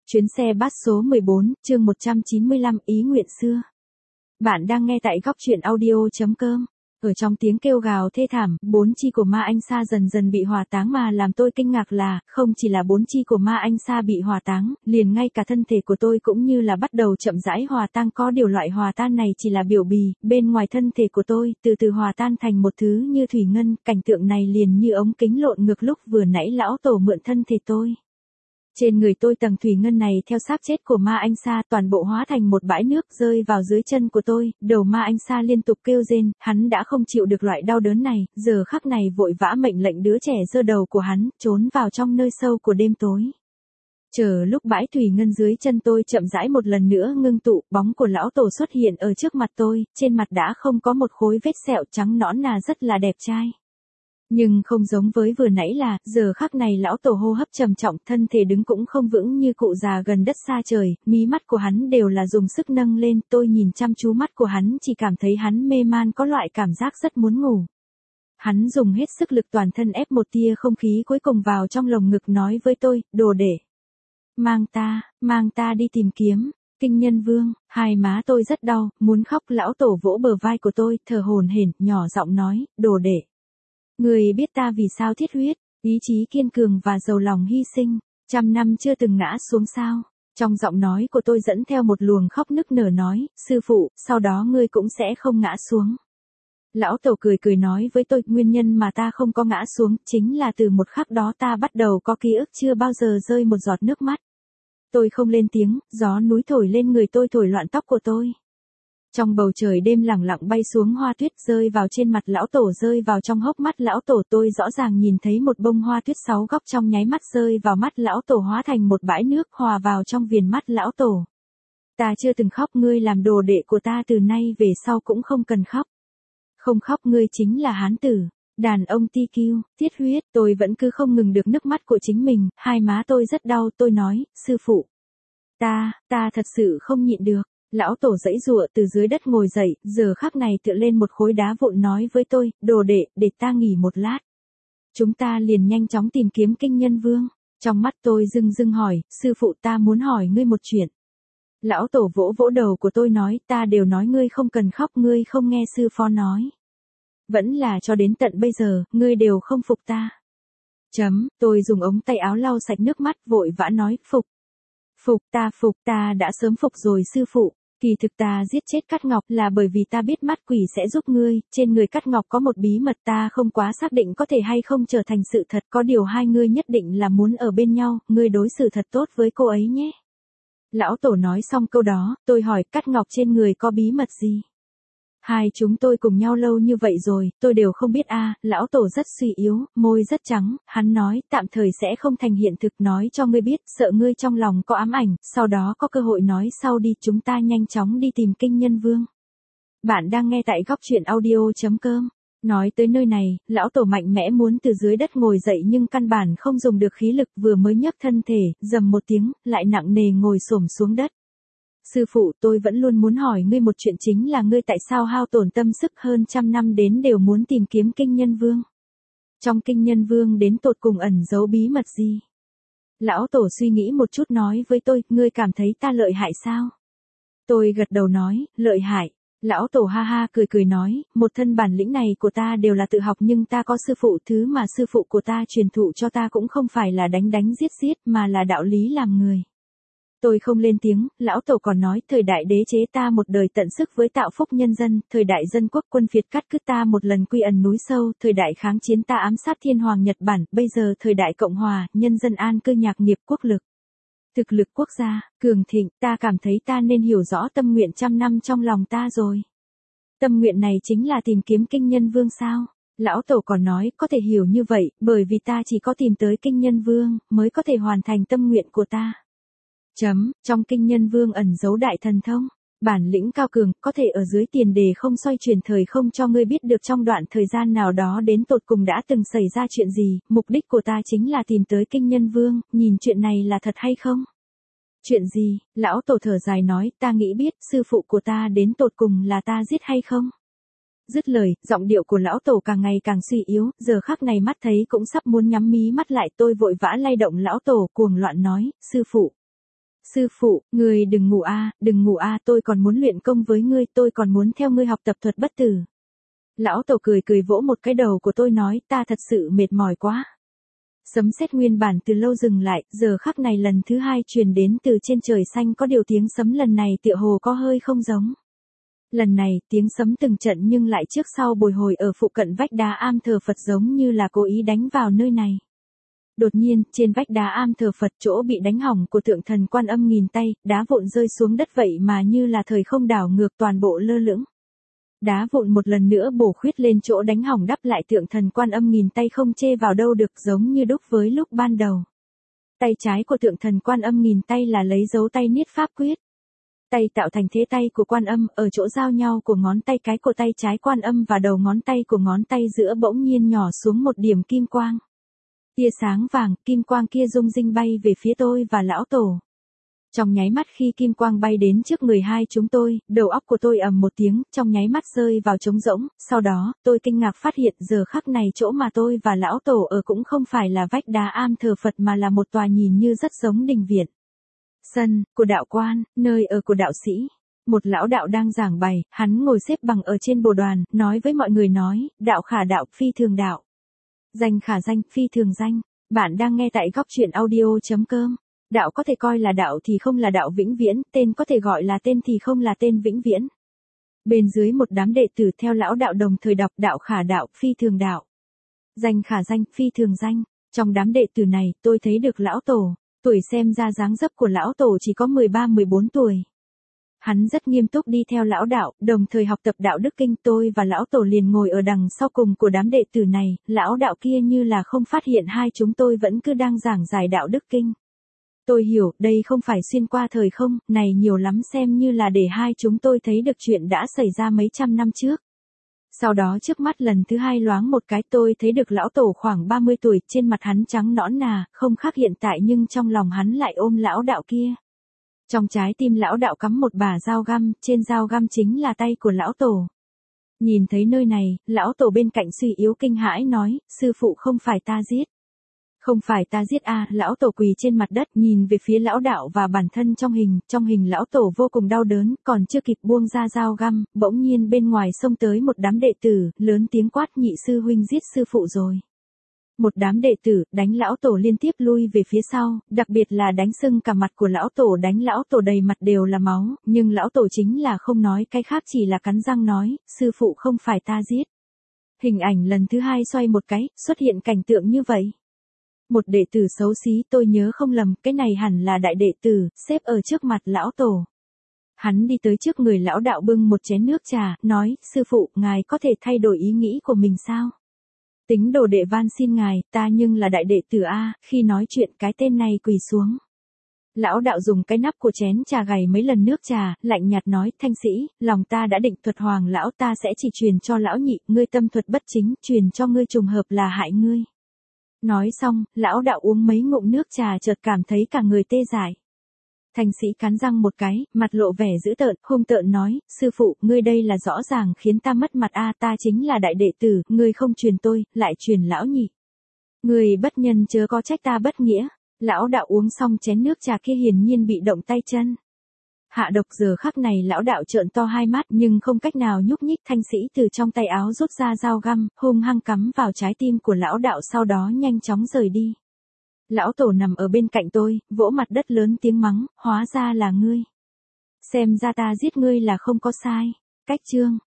Chuyến xe bus số 14, chương 195, ý nguyện xưa. Bạn đang nghe tại góc truyện audio.com. Ở trong tiếng kêu gào thê thảm, 4 chi của Ma Anh Sa dần dần bị hỏa táng, mà làm tôi kinh ngạc là, không chỉ là 4 chi của Ma Anh Sa bị hỏa táng, liền ngay cả thân thể của tôi cũng như là bắt đầu chậm rãi hòa tan. Có điều loại hòa tan này chỉ là biểu bì, bên ngoài thân thể của tôi, từ từ hòa tan thành một thứ như thủy ngân. Cảnh tượng này liền như ống kính lộn ngược lúc vừa nãy lão tổ mượn thân thể tôi. Trên người tôi tầng thủy ngân này theo xác chết của Ma Anh Sa toàn bộ hóa thành một bãi nước rơi vào dưới chân của tôi. Đầu Ma Anh Sa liên tục kêu rên, hắn đã không chịu được loại đau đớn này, giờ khắc này vội vã mệnh lệnh đứa trẻ giơ đầu của hắn trốn vào trong nơi sâu của đêm tối. Chờ lúc bãi thủy ngân dưới chân tôi chậm rãi một lần nữa ngưng tụ, bóng của lão tổ xuất hiện ở trước mặt tôi, trên mặt đã không có một khối vết sẹo, trắng nõn nà, rất là đẹp trai. Nhưng không giống với vừa nãy là, giờ khắc này lão tổ hô hấp trầm trọng, thân thể đứng cũng không vững như cụ già gần đất xa trời, mí mắt của hắn đều là dùng sức nâng lên. Tôi nhìn chăm chú mắt của hắn chỉ cảm thấy hắn mê man, có loại cảm giác rất muốn ngủ. Hắn dùng hết sức lực toàn thân ép một tia không khí cuối cùng vào trong lồng ngực, nói với tôi, đồ đệ. Mang ta đi tìm kiếm Kinh Nhân Vương. Hai má tôi rất đau, muốn khóc. Lão tổ vỗ bờ vai của tôi, thở hổn hển, nhỏ giọng nói, đồ đệ. Người biết ta vì sao thiết huyết, ý chí kiên cường và giàu lòng hy sinh, 100 năm chưa từng ngã xuống sao? Trong giọng nói của tôi dẫn theo một luồng khóc nức nở, nói, sư phụ, sau đó ngươi cũng sẽ không ngã xuống. Lão tổ cười cười nói với tôi, nguyên nhân mà ta không có ngã xuống, chính là từ một khắc đó ta bắt đầu có ký ức chưa bao giờ rơi một giọt nước mắt. Tôi không lên tiếng, gió núi thổi lên người tôi, thổi loạn tóc của tôi. Trong bầu trời đêm lẳng lặng bay xuống hoa tuyết, rơi vào trên mặt lão tổ, rơi vào trong hốc mắt lão tổ. Tôi rõ ràng nhìn thấy một bông hoa tuyết 6 góc trong nháy mắt rơi vào mắt lão tổ, hóa thành một bãi nước hòa vào trong viền mắt lão tổ. Ta chưa từng khóc, ngươi làm đồ đệ của ta từ nay về sau cũng không cần khóc. Không khóc, ngươi chính là hán tử, đàn ông TQ, tiết huyết. Tôi vẫn cứ không ngừng được nước mắt của chính mình, hai má tôi rất đau. Tôi nói, sư phụ, ta thật sự không nhịn được. Lão tổ giãy giụa từ dưới đất ngồi dậy, giờ khắc này tựa lên một khối đá vụn, nói với tôi, đồ đệ, để ta nghỉ một lát. Chúng ta liền nhanh chóng tìm kiếm Kinh Nhân Vương. Trong mắt tôi rưng rưng hỏi, sư phụ, ta muốn hỏi ngươi một chuyện. Lão tổ vỗ vỗ đầu của tôi nói, ta đều nói ngươi không cần khóc, ngươi không nghe sư phó nói. Vẫn là cho đến tận bây giờ, ngươi đều không phục ta. Tôi dùng ống tay áo lau sạch nước mắt, vội vã nói, phục, ta đã sớm phục rồi sư phụ. Kỳ thực ta giết chết Cát Ngọc là bởi vì ta biết mắt quỷ sẽ giúp ngươi, trên người Cát Ngọc có một bí mật ta không quá xác định có thể hay không trở thành sự thật, có điều hai ngươi nhất định là muốn ở bên nhau, ngươi đối xử thật tốt với cô ấy nhé. Lão tổ nói xong câu đó, tôi hỏi, Cát Ngọc trên người có bí mật gì? Hai chúng tôi cùng nhau lâu như vậy rồi, tôi đều không biết a. Lão tổ rất suy yếu, môi rất trắng, hắn nói, tạm thời sẽ không thành hiện thực, nói cho ngươi biết, sợ ngươi trong lòng có ám ảnh, sau đó có cơ hội nói sau đi, chúng ta nhanh chóng đi tìm Kinh Nhân Vương. Bạn đang nghe tại góc truyện audio.com. Nói tới nơi này, lão tổ mạnh mẽ muốn từ dưới đất ngồi dậy nhưng căn bản không dùng được khí lực, vừa mới nhấc thân thể, rầm một tiếng, lại nặng nề ngồi xổm xuống đất. Sư phụ, tôi vẫn luôn muốn hỏi ngươi một chuyện, chính là ngươi tại sao hao tổn tâm sức hơn 100 năm đến đều muốn tìm kiếm Kinh Nhân Vương? Trong Kinh Nhân Vương đến tột cùng ẩn giấu bí mật gì? Lão tổ suy nghĩ một chút nói với tôi, ngươi cảm thấy ta lợi hại sao? Tôi gật đầu nói, lợi hại. Lão tổ ha ha cười cười nói, một thân bản lĩnh này của ta đều là tự học, nhưng ta có sư phụ, thứ mà sư phụ của ta truyền thụ cho ta cũng không phải là đánh giết giết, mà là đạo lý làm người. Tôi không lên tiếng, lão tổ còn nói, thời đại đế chế ta một đời tận sức với tạo phúc nhân dân, thời đại dân quốc quân phiệt cắt cứ ta một lần quy ẩn núi sâu, thời đại kháng chiến ta ám sát thiên hoàng Nhật Bản, bây giờ thời đại cộng hòa, nhân dân an cư nhạc nghiệp, quốc lực, thực lực quốc gia, cường thịnh, ta cảm thấy ta nên hiểu rõ tâm nguyện 100 năm trong lòng ta rồi. Tâm nguyện này chính là tìm kiếm Kinh Nhân Vương sao? Lão tổ còn nói, có thể hiểu như vậy, bởi vì ta chỉ có tìm tới Kinh Nhân Vương, mới có thể hoàn thành tâm nguyện của ta. Trong Kinh Nhân Vương ẩn giấu đại thần thông, bản lĩnh cao cường, có thể ở dưới tiền đề không xoay chuyển thời không cho ngươi biết được trong đoạn thời gian nào đó đến tột cùng đã từng xảy ra chuyện gì, mục đích của ta chính là tìm tới Kinh Nhân Vương, nhìn chuyện này là thật hay không? Chuyện gì? Lão tổ thở dài nói, ta nghĩ biết, sư phụ của ta đến tột cùng là ta giết hay không? Dứt lời, giọng điệu của lão tổ càng ngày càng suy yếu, giờ khắc này mắt thấy cũng sắp muốn nhắm mí mắt lại. Tôi vội vã lay động lão tổ, cuồng loạn nói, sư phụ. Sư phụ, người đừng ngủ đừng ngủ tôi còn muốn luyện công với ngươi, tôi còn muốn theo ngươi học tập thuật bất tử. Lão tổ cười cười vỗ một cái đầu của tôi nói, ta thật sự mệt mỏi quá. Sấm sét nguyên bản từ lâu dừng lại, giờ khắc này lần thứ hai truyền đến từ trên trời xanh, có điều tiếng sấm lần này tựa hồ có hơi không giống. Lần này, tiếng sấm từng trận nhưng lại trước sau bồi hồi ở phụ cận vách đá am thờ Phật, giống như là cố ý đánh vào nơi này. Đột nhiên, trên vách đá am thờ Phật, chỗ bị đánh hỏng của tượng thần Quan Âm nghìn tay, đá vụn rơi xuống đất vậy mà như là thời không đảo ngược, toàn bộ lơ lửng. Đá vụn một lần nữa bổ khuyết lên chỗ đánh hỏng, đắp lại tượng thần Quan Âm nghìn tay không chê vào đâu được, giống như đúc với lúc ban đầu. Tay trái của tượng thần Quan Âm nghìn tay là lấy dấu tay niết pháp quyết. Tay tạo thành thế tay của Quan Âm, ở chỗ giao nhau của ngón tay cái của tay trái Quan Âm và đầu ngón tay của ngón tay giữa bỗng nhiên nhỏ xuống một điểm kim quang. Tia sáng vàng, kim quang kia rung rinh bay về phía tôi và lão tổ. Trong nháy mắt khi kim quang bay đến trước người hai chúng tôi, đầu óc của tôi ầm một tiếng, trong nháy mắt rơi vào trống rỗng, sau đó, tôi kinh ngạc phát hiện giờ khắc này chỗ mà tôi và lão tổ ở cũng không phải là vách đá am thờ Phật mà là một tòa nhìn như rất giống đình viện. Sân của đạo quan, nơi ở của đạo sĩ. Một lão đạo đang giảng bày, hắn ngồi xếp bằng ở trên bồ đoàn, nói với mọi người nói, đạo khả đạo, phi thường đạo. Danh khả danh, phi thường danh. Bạn đang nghe tại góc truyện audio.com. Đạo có thể coi là đạo thì không là đạo vĩnh viễn, tên có thể gọi là tên thì không là tên vĩnh viễn. Bên dưới một đám đệ tử theo lão đạo đồng thời đọc đạo khả đạo, phi thường đạo. Danh khả danh, phi thường danh. Trong đám đệ tử này, tôi thấy được lão tổ. Tuổi xem ra dáng dấp của lão tổ chỉ có 13-14 tuổi. Hắn rất nghiêm túc đi theo lão đạo, đồng thời học tập đạo đức kinh. Tôi và lão tổ liền ngồi ở đằng sau cùng của đám đệ tử này, lão đạo kia như là không phát hiện hai chúng tôi vẫn cứ đang giảng giải đạo đức kinh. Tôi hiểu, đây không phải xuyên qua thời không, này nhiều lắm xem như là để hai chúng tôi thấy được chuyện đã xảy ra mấy trăm năm trước. Sau đó trước mắt lần thứ hai loáng một cái, tôi thấy được lão tổ khoảng 30 tuổi, trên mặt hắn trắng nõn nà, không khác hiện tại, nhưng trong lòng hắn lại ôm lão đạo kia. Trong trái tim lão đạo cắm một bả dao găm, trên dao găm chính là tay của lão tổ. Nhìn thấy nơi này, lão tổ bên cạnh suy yếu kinh hãi nói, sư phụ không phải ta giết. Không phải ta giết lão tổ quỳ trên mặt đất nhìn về phía lão đạo và bản thân trong hình lão tổ vô cùng đau đớn, còn chưa kịp buông ra dao găm, bỗng nhiên bên ngoài xông tới một đám đệ tử, lớn tiếng quát, nhị sư huynh giết sư phụ rồi. Một đám đệ tử, đánh lão tổ liên tiếp lui về phía sau, đặc biệt là đánh sưng cả mặt của lão tổ, đánh lão tổ đầy mặt đều là máu, nhưng lão tổ chính là không nói cái khác, chỉ là cắn răng nói, sư phụ không phải ta giết. Hình ảnh lần thứ hai xoay một cái, xuất hiện cảnh tượng như vậy. Một đệ tử xấu xí, tôi nhớ không lầm, cái này hẳn là đại đệ tử, xếp ở trước mặt lão tổ. Hắn đi tới trước người lão đạo bưng một chén nước trà, nói, sư phụ, ngài có thể thay đổi ý nghĩ của mình sao? Tính đồ đệ van xin ngài, ta nhưng là đại đệ tử khi nói chuyện cái tên này quỳ xuống. Lão đạo dùng cái nắp của chén trà gảy mấy lần nước trà, lạnh nhạt nói, thanh sĩ, lòng ta đã định thuật hoàng lão, ta sẽ chỉ truyền cho lão nhị, ngươi tâm thuật bất chính, truyền cho ngươi trùng hợp là hại ngươi. Nói xong, lão đạo uống mấy ngụm nước trà chợt cảm thấy cả người tê dại. Thanh sĩ cắn răng một cái, mặt lộ vẻ dữ tợn, hung tợn nói, sư phụ, ngươi đây là rõ ràng khiến ta mất mặt ta chính là đại đệ tử, ngươi không truyền tôi, lại truyền lão nhị. Ngươi bất nhân chớ có trách ta bất nghĩa. Lão đạo uống xong chén nước trà kia hiển nhiên bị động tay chân. Hạ độc, giờ khắc này lão đạo trợn to hai mắt nhưng không cách nào nhúc nhích. Thanh sĩ từ trong tay áo rút ra dao găm, hung hăng cắm vào trái tim của lão đạo, sau đó nhanh chóng rời đi. Lão tổ nằm ở bên cạnh tôi, vỗ mặt đất lớn tiếng mắng, hóa ra là ngươi. Xem ra ta giết ngươi là không có sai. Cách chương